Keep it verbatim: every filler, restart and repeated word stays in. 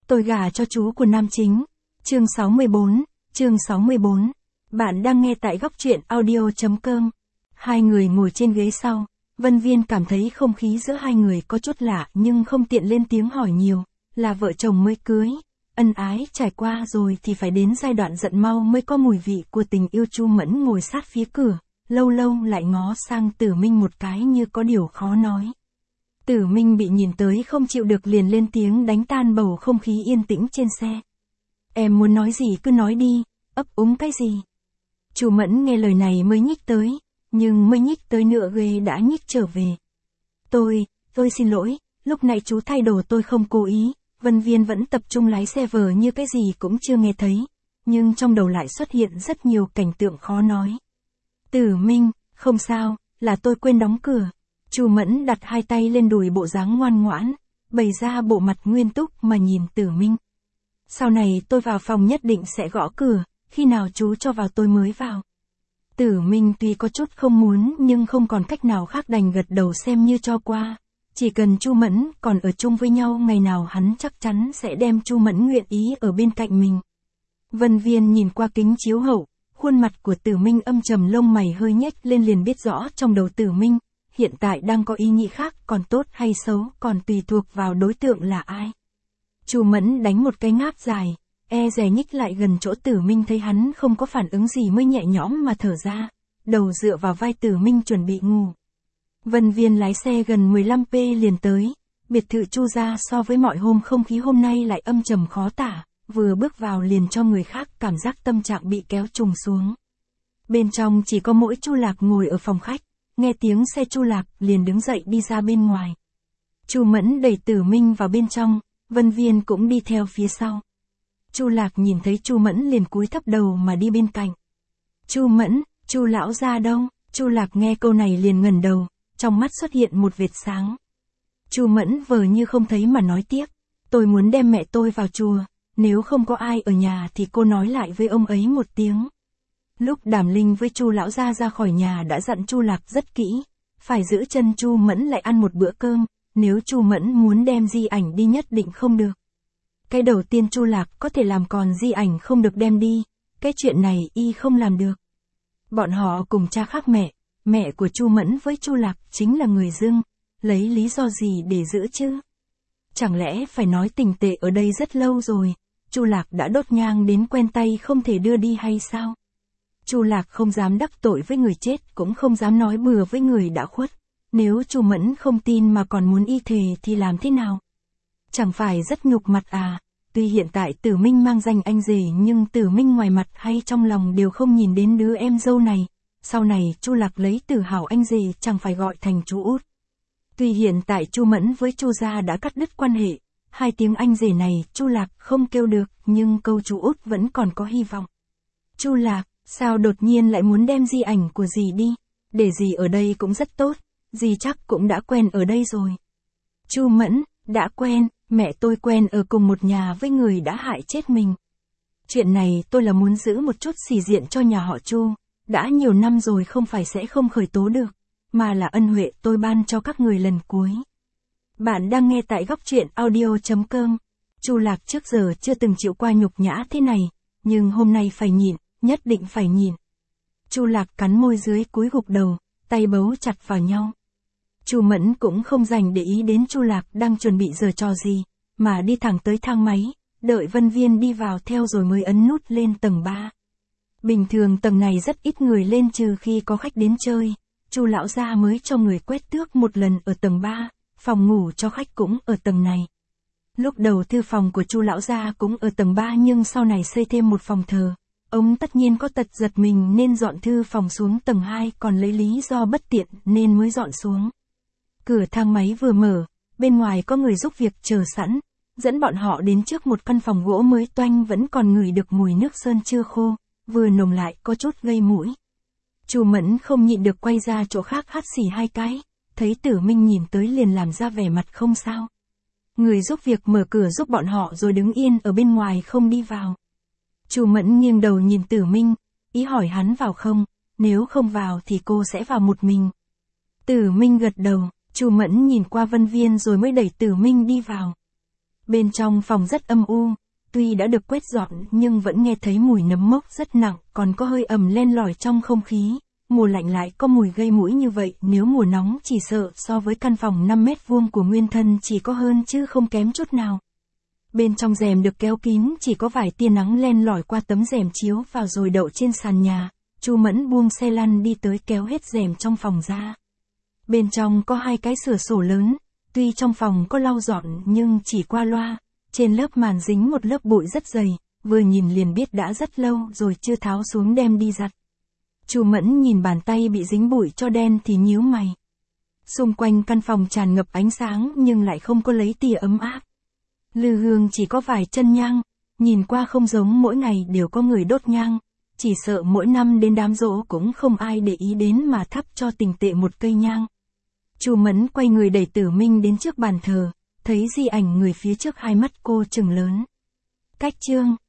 Tôi gả cho chú của nam chính. Chương sáu mươi bốn, chương sáu mươi bốn. Bạn đang nghe tại góc truyện audio chấm com. Hai người ngồi trên ghế sau, Vân Viên cảm thấy không khí giữa hai người có chút lạ nhưng không tiện lên tiếng hỏi nhiều, là vợ chồng mới cưới, ân ái trải qua rồi thì phải đến giai đoạn giận mau mới có mùi vị của tình yêu. Chu Mẫn ngồi sát phía cửa, lâu lâu lại ngó sang Tử Minh một cái như có điều khó nói. Tử Minh bị nhìn tới không chịu được liền lên tiếng đánh tan bầu không khí yên tĩnh trên xe. Em muốn nói gì cứ nói đi, ấp úng cái gì. Chu Mẫn nghe lời này mới nhích tới, nhưng mới nhích tới nửa ghế đã nhích trở về. Tôi, tôi xin lỗi, lúc nãy chú thay đồ tôi không cố ý. Vân Viên vẫn tập trung lái xe vờ như cái gì cũng chưa nghe thấy, nhưng trong đầu lại xuất hiện rất nhiều cảnh tượng khó nói. Tử Minh, không sao, là tôi quên đóng cửa. Chu Mẫn đặt hai tay lên đùi bộ dáng ngoan ngoãn, bày ra bộ mặt nguyên túc mà nhìn Tử Minh. Sau này tôi vào phòng nhất định sẽ gõ cửa, khi nào chú cho vào tôi mới vào. Tử Minh tuy có chút không muốn nhưng không còn cách nào khác đành gật đầu xem như cho qua. Chỉ cần Chu Mẫn còn ở chung với nhau ngày nào hắn chắc chắn sẽ đem Chu Mẫn nguyện ý ở bên cạnh mình. Vân Viên nhìn qua kính chiếu hậu, khuôn mặt của Tử Minh âm trầm, lông mày hơi nhếch lên liền biết rõ trong đầu Tử Minh hiện tại đang có ý nghĩ khác, còn tốt hay xấu còn tùy thuộc vào đối tượng là ai. Chu Mẫn đánh một cái ngáp dài, e dè nhích lại gần chỗ Tử Minh, thấy hắn không có phản ứng gì mới nhẹ nhõm mà thở ra, đầu dựa vào vai Tử Minh chuẩn bị ngủ. Vân Viên lái xe gần mười lăm phút liền tới, biệt thự Chu gia so với mọi hôm không khí hôm nay lại âm trầm khó tả, vừa bước vào liền cho người khác cảm giác tâm trạng bị kéo trùng xuống. Bên trong chỉ có mỗi Chu Lạc ngồi ở phòng khách, nghe tiếng xe Chu Lạc liền đứng dậy đi ra bên ngoài. Chu Mẫn đẩy Tử Minh vào bên trong, Vân Viên cũng đi theo phía sau. Chu Lạc nhìn thấy Chu Mẫn liền cúi thấp đầu mà đi bên cạnh. Chu Mẫn, Chu lão gia đâu? Chu Lạc nghe câu này liền ngẩng đầu, trong mắt xuất hiện một vệt sáng. Chu Mẫn vờ như không thấy mà nói tiếp, tôi muốn đem mẹ tôi vào chùa, nếu không có ai ở nhà thì cô nói lại với ông ấy một tiếng. Lúc Đàm Linh với Chu lão gia ra khỏi nhà đã dặn Chu Lạc rất kỹ, phải giữ chân Chu Mẫn lại ăn một bữa cơm, nếu Chu Mẫn muốn đem di ảnh đi nhất định không được. Cái đầu tiên Chu Lạc có thể làm, còn di ảnh không được đem đi, cái chuyện này y không làm được. Bọn họ cùng cha khác mẹ, mẹ của Chu Mẫn với Chu Lạc chính là người dưng, lấy lý do gì để giữ chứ? Chẳng lẽ phải nói tình tệ ở đây rất lâu rồi, Chu Lạc đã đốt nhang đến quen tay không thể đưa đi hay sao? Chu Lạc không dám đắc tội với người chết, cũng không dám nói bừa với người đã khuất. Nếu Chu Mẫn không tin mà còn muốn y thề thì làm thế nào? Chẳng phải rất nhục mặt à? Tuy hiện tại Tử Minh mang danh anh rể nhưng Tử Minh ngoài mặt hay trong lòng đều không nhìn đến đứa em dâu này. Sau này Chu Lạc lấy Tử Hảo anh rể chẳng phải gọi thành chú út. Tuy hiện tại Chu Mẫn với Chu gia đã cắt đứt quan hệ, hai tiếng anh rể này Chu Lạc không kêu được, nhưng câu chú út vẫn còn có hy vọng. Chu Lạc, sao đột nhiên lại muốn đem di ảnh của dì đi? Để dì ở đây cũng rất tốt, dì chắc cũng đã quen ở đây rồi. Chu Mẫn, đã quen, mẹ tôi quen ở cùng một nhà với người đã hại chết mình. Chuyện này tôi là muốn giữ một chút xì diện cho nhà họ Chu, đã nhiều năm rồi không phải sẽ không khởi tố được, mà là ân huệ tôi ban cho các người lần cuối. Bạn đang nghe tại góc truyện audio chấm com. Chu Lạc trước giờ chưa từng chịu qua nhục nhã thế này, nhưng hôm nay phải nhịn, nhất định phải nhịn. Chu Lạc cắn môi dưới cúi gục đầu, tay bấu chặt vào nhau. Chu Mẫn cũng không dành để ý đến Chu Lạc đang chuẩn bị giở trò gì, mà đi thẳng tới thang máy, đợi Vân Viên đi vào theo rồi mới ấn nút lên tầng ba. Bình thường tầng này rất ít người lên trừ khi có khách đến chơi, Chu lão gia mới cho người quét tước một lần ở tầng ba, phòng ngủ cho khách cũng ở tầng này. Lúc đầu thư phòng của Chu lão gia cũng ở tầng ba nhưng sau này xây thêm một phòng thờ. Ông tất nhiên có tật giật mình nên dọn thư phòng xuống tầng hai, còn lấy lý do bất tiện nên mới dọn xuống. Cửa thang máy vừa mở, bên ngoài có người giúp việc chờ sẵn, dẫn bọn họ đến trước một căn phòng gỗ mới toanh vẫn còn ngửi được mùi nước sơn chưa khô, vừa nồng lại có chút gây mũi. Chu Mẫn không nhịn được quay ra chỗ khác hắt xì hai cái, thấy Tử Minh nhìn tới liền làm ra vẻ mặt không sao. Người giúp việc mở cửa giúp bọn họ rồi đứng yên ở bên ngoài không đi vào. Chu Mẫn nghiêng đầu nhìn Tử Minh, ý hỏi hắn vào không, nếu không vào thì cô sẽ vào một mình. Tử Minh gật đầu, Chu Mẫn nhìn qua Vân Viên rồi mới đẩy Tử Minh đi vào. Bên trong phòng rất âm u, tuy đã được quét dọn nhưng vẫn nghe thấy mùi nấm mốc rất nặng, còn có hơi ẩm len lỏi trong không khí. Mùa lạnh lại có mùi gây mũi như vậy, nếu mùa nóng chỉ sợ so với căn phòng năm mét vuông của Nguyên Thân chỉ có hơn chứ không kém chút nào. Bên trong rèm được kéo kín, chỉ có vài tia nắng len lỏi qua tấm rèm chiếu vào rồi đậu trên sàn nhà. Chu Mẫn buông xe lăn đi tới kéo hết rèm trong phòng ra. Bên trong có hai cái cửa sổ lớn, tuy trong phòng có lau dọn nhưng chỉ qua loa, trên lớp màn dính một lớp bụi rất dày, vừa nhìn liền biết đã rất lâu rồi chưa tháo xuống đem đi giặt. Chu Mẫn nhìn bàn tay bị dính bụi cho đen thì nhíu mày. Xung quanh căn phòng tràn ngập ánh sáng nhưng lại không có lấy tia ấm áp. Lư hương chỉ có vài chân nhang, nhìn qua không giống mỗi ngày đều có người đốt nhang, chỉ sợ mỗi năm đến đám giỗ cũng không ai để ý đến mà thắp cho tình tệ một cây nhang. Chu Mẫn quay người đẩy Tử Minh đến trước bàn thờ, thấy di ảnh người phía trước hai mắt cô trừng lớn. Cách chương